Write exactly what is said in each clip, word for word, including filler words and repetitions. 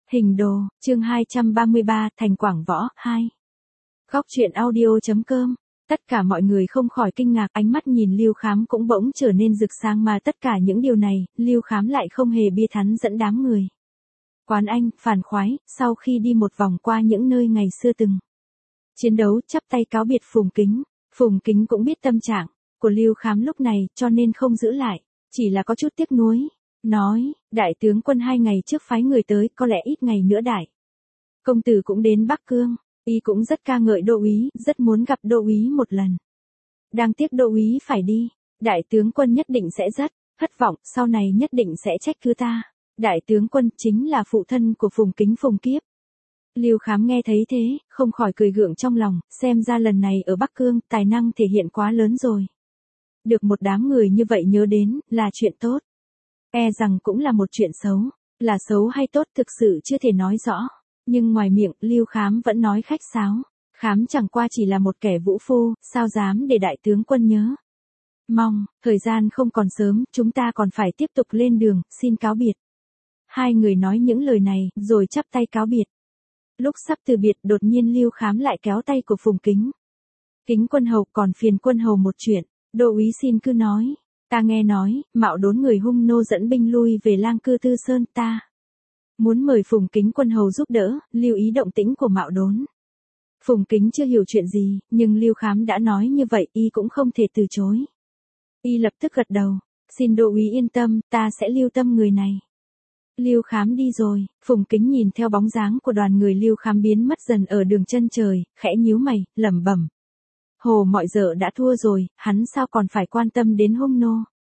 Hình đồ, chương hai trăm ba mươi ba, Thành Quảng Võ, hai. Góc truyện audio.com. Tất cả mọi người không khỏi kinh ngạc, ánh mắt nhìn Lưu Khám cũng bỗng trở nên rực sáng, mà tất cả những điều này, Lưu Khám lại không hề bia thắn dẫn đám người. Quán Anh, phản khoái, sau khi đi một vòng qua những nơi ngày xưa từng chiến đấu, chắp tay cáo biệt Phùng Kính. Phùng Kính cũng biết tâm trạng của Lưu Khám lúc này, cho nên không giữ lại, chỉ là có chút tiếc nuối. Nói, đại tướng quân hai ngày trước phái người tới, có lẽ ít ngày nữa đại công tử cũng đến Bắc Cương, y cũng rất ca ngợi đô úy, rất muốn gặp đô úy một lần. Đáng tiếc đô úy phải đi, đại tướng quân nhất định sẽ rất thất vọng, sau này nhất định sẽ trách cứ ta. Đại tướng quân chính là phụ thân của Phùng Kính, Phùng Kiếp. Lưu Khám nghe thấy thế, không khỏi cười gượng trong lòng, xem ra lần này ở Bắc Cương, tài năng thể hiện quá lớn rồi. Được một đám người như vậy nhớ đến, là chuyện tốt. E rằng cũng là một chuyện xấu, là xấu hay tốt thực sự chưa thể nói rõ, nhưng ngoài miệng Lưu Khám vẫn nói khách sáo. Khám chẳng qua chỉ là một kẻ vũ phu, sao dám để đại tướng quân nhớ. Mong, thời gian không còn sớm, chúng ta còn phải tiếp tục lên đường, xin cáo biệt. Hai người nói những lời này, rồi chắp tay cáo biệt. Lúc sắp từ biệt, đột nhiên Lưu Khám lại kéo tay của Phùng Kính. Kính quân hầu, còn phiền quân hầu một chuyện, đô úy xin cứ nói. Ta nghe nói, Mạo Đốn người Hung nô dẫn binh lui về Lang Cư Tư Sơn, ta muốn mời Phùng Kính quân hầu giúp đỡ, lưu ý động tĩnh của Mạo Đốn. Phùng Kính chưa hiểu chuyện gì, nhưng Lưu Khám đã nói như vậy, y cũng không thể từ chối. Y lập tức gật đầu, xin đô úy yên tâm, ta sẽ lưu tâm người này. Lưu Khám đi rồi, Phùng Kính nhìn theo bóng dáng của đoàn người Lưu Khám biến mất dần ở đường chân trời, khẽ nhíu mày, lẩm bẩm. Hồ mọi giờ đã thua rồi, hắn sao còn phải quan tâm đến Hung nô.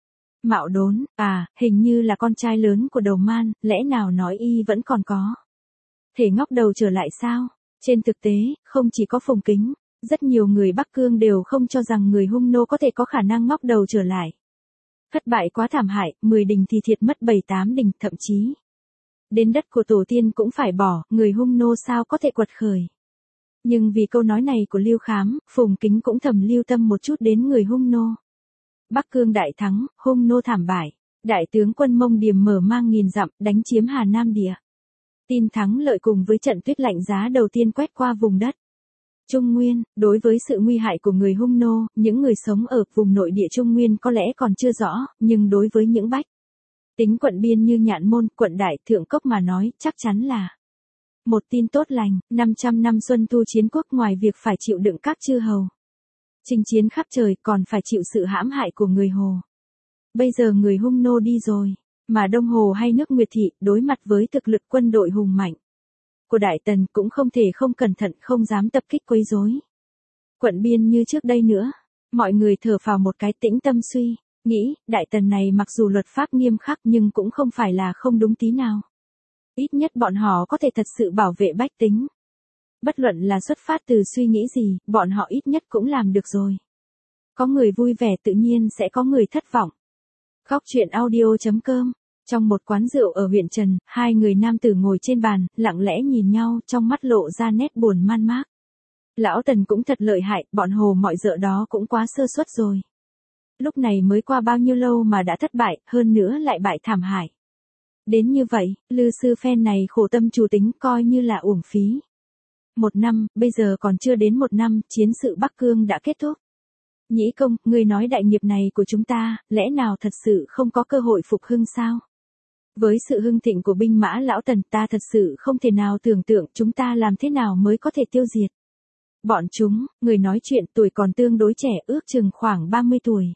Mạo Đốn, à, hình như là con trai lớn của Đầu Man, lẽ nào nói y vẫn còn có thể ngóc đầu trở lại sao? Trên thực tế, không chỉ có Phùng Kính, rất nhiều người Bắc Cương đều không cho rằng người Hung nô có thể có khả năng ngóc đầu trở lại. Thất bại quá thảm hại, mười đình thì thiệt mất bảy tám đình, thậm chí đến đất của tổ tiên cũng phải bỏ, người Hung nô sao có thể quật khởi. Nhưng vì câu nói này của Lưu Khám, Phùng Kính cũng thầm lưu tâm một chút đến người Hung nô. Bắc Cương đại thắng, Hung nô thảm bại, đại tướng quân Mông Điềm mở mang nghìn dặm, đánh chiếm Hà Nam địa. Tin thắng lợi cùng với trận tuyết lạnh giá đầu tiên quét qua vùng đất Trung Nguyên. Đối với sự nguy hại của người Hung nô, những người sống ở vùng nội địa Trung Nguyên có lẽ còn chưa rõ, nhưng đối với những bách tính quận biên như Nhạn Môn, quận Đại Thượng Cốc mà nói, chắc chắn là một tin tốt lành. Năm trăm năm Xuân Thu chiến quốc, ngoài việc phải chịu đựng các chư hầu chinh chiến khắp trời, còn phải chịu sự hãm hại của người Hồ. Bây giờ người Hung nô đi rồi, mà Đông Hồ hay nước Nguyệt Thị, đối mặt với thực lực quân đội hùng mạnh của Đại Tần, cũng không thể không cẩn thận, không dám tập kích quấy rối quận biên như trước đây nữa. Mọi người thở phào một cái, tĩnh tâm suy nghĩ, Đại Tần này mặc dù luật pháp nghiêm khắc nhưng cũng không phải là không đúng tí nào. Ít nhất bọn họ có thể thật sự bảo vệ bách tính. Bất luận là xuất phát từ suy nghĩ gì, bọn họ ít nhất cũng làm được rồi. Có người vui vẻ tự nhiên sẽ có người thất vọng. Góc truyện audio.com. Trong một quán rượu ở huyện Trần, hai người nam tử ngồi trên bàn, lặng lẽ nhìn nhau, trong mắt lộ ra nét buồn man mác. Lão Tần cũng thật lợi hại, bọn Hồ mọi dợ đó cũng quá sơ suất rồi. Lúc này mới qua bao nhiêu lâu mà đã thất bại, hơn nữa lại bại thảm hại. Đến như vậy, Lư sư phen này khổ tâm chủ tính, coi như là uổng phí. Một năm, bây giờ còn chưa đến một năm, chiến sự Bắc Cương đã kết thúc. Nhĩ công, người nói đại nghiệp này của chúng ta, lẽ nào thật sự không có cơ hội phục hưng sao? Với sự hưng thịnh của binh mã Lão Tần, ta thật sự không thể nào tưởng tượng chúng ta làm thế nào mới có thể tiêu diệt bọn chúng. Người nói chuyện tuổi còn tương đối trẻ, ước chừng khoảng ba mươi tuổi.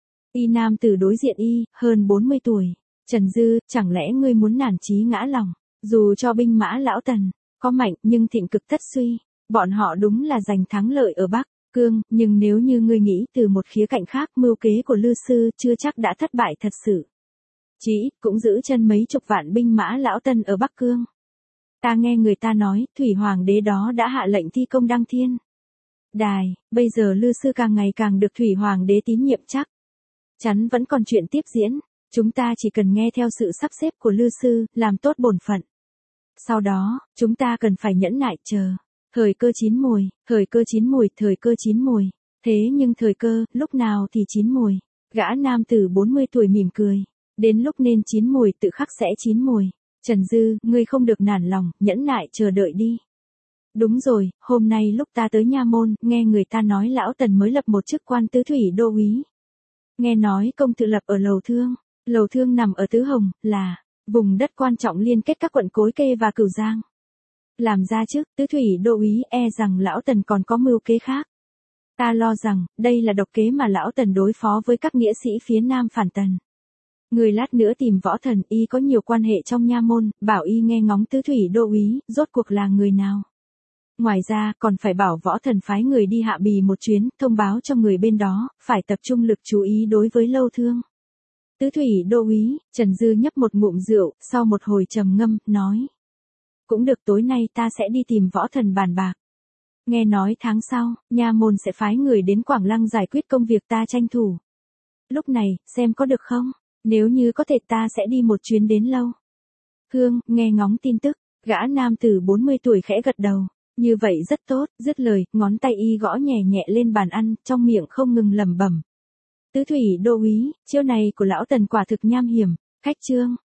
Y nam tử đối diện y, hơn bốn mươi tuổi. Trần Dư, chẳng lẽ ngươi muốn nản chí ngã lòng? Dù cho binh mã Lão Tần có mạnh, nhưng thịnh cực tất suy. Bọn họ đúng là giành thắng lợi ở Bắc Cương, nhưng nếu như ngươi nghĩ từ một khía cạnh khác, mưu kế của Lư sư chưa chắc đã thất bại thật sự. Chí ít cũng giữ chân mấy chục vạn binh mã Lão Tần ở Bắc Cương. Ta nghe người ta nói, Thủy Hoàng đế đó đã hạ lệnh thi công đăng thiên đài, bây giờ Lư sư càng ngày càng được Thủy Hoàng đế tín nhiệm, chắc chắn vẫn còn chuyện tiếp diễn. Chúng ta chỉ cần nghe theo sự sắp xếp của Lư sư, làm tốt bổn phận. Sau đó, chúng ta cần phải nhẫn nại chờ thời cơ chín mùi, thời cơ chín mùi, thời cơ chín mùi. Thế nhưng thời cơ, lúc nào thì chín mùi? Gã nam tử bốn mươi tuổi mỉm cười. Đến lúc nên chín mùi tự khắc sẽ chín mùi. Trần Dư, ngươi không được nản lòng, nhẫn nại chờ đợi đi. Đúng rồi, hôm nay lúc ta tới nha môn, nghe người ta nói lão Tần mới lập một chức quan tứ thủy đô úy. Nghe nói công tự lập ở Lầu Thương, Lầu Thương nằm ở Tứ Hồng, là vùng đất quan trọng liên kết các quận Cối Kê và Cửu Giang. Làm ra chức tứ thủy đô úy, e rằng lão Tần còn có mưu kế khác. Ta lo rằng, đây là độc kế mà lão Tần đối phó với các nghĩa sĩ phía Nam phản Tần. Người lát nữa tìm Võ Thần, y có nhiều quan hệ trong nha môn, bảo y nghe ngóng tứ thủy đô úy, rốt cuộc là người nào. Ngoài ra, còn phải bảo Võ Thần phái người đi Hạ Bì một chuyến, thông báo cho người bên đó, phải tập trung lực chú ý đối với Lâu Thương. Tứ thủy đô úy, Trần Dư nhấp một ngụm rượu, sau một hồi trầm ngâm, nói. Cũng được, tối nay ta sẽ đi tìm Võ Thần bàn bạc. Nghe nói tháng sau, nha môn sẽ phái người đến Quảng Lăng giải quyết công việc, ta tranh thủ. Lúc này, xem có được không? Nếu như có thể ta sẽ đi một chuyến đến Lâu Hương, nghe ngóng tin tức. Gã nam tử bốn mươi tuổi khẽ gật đầu. Như vậy rất tốt, dứt lời, ngón tay y gõ nhẹ nhẹ lên bàn ăn, trong miệng không ngừng lẩm bẩm. Tứ thủy đô úy, chiêu này của lão Tần quả thực nham hiểm. Khách trương.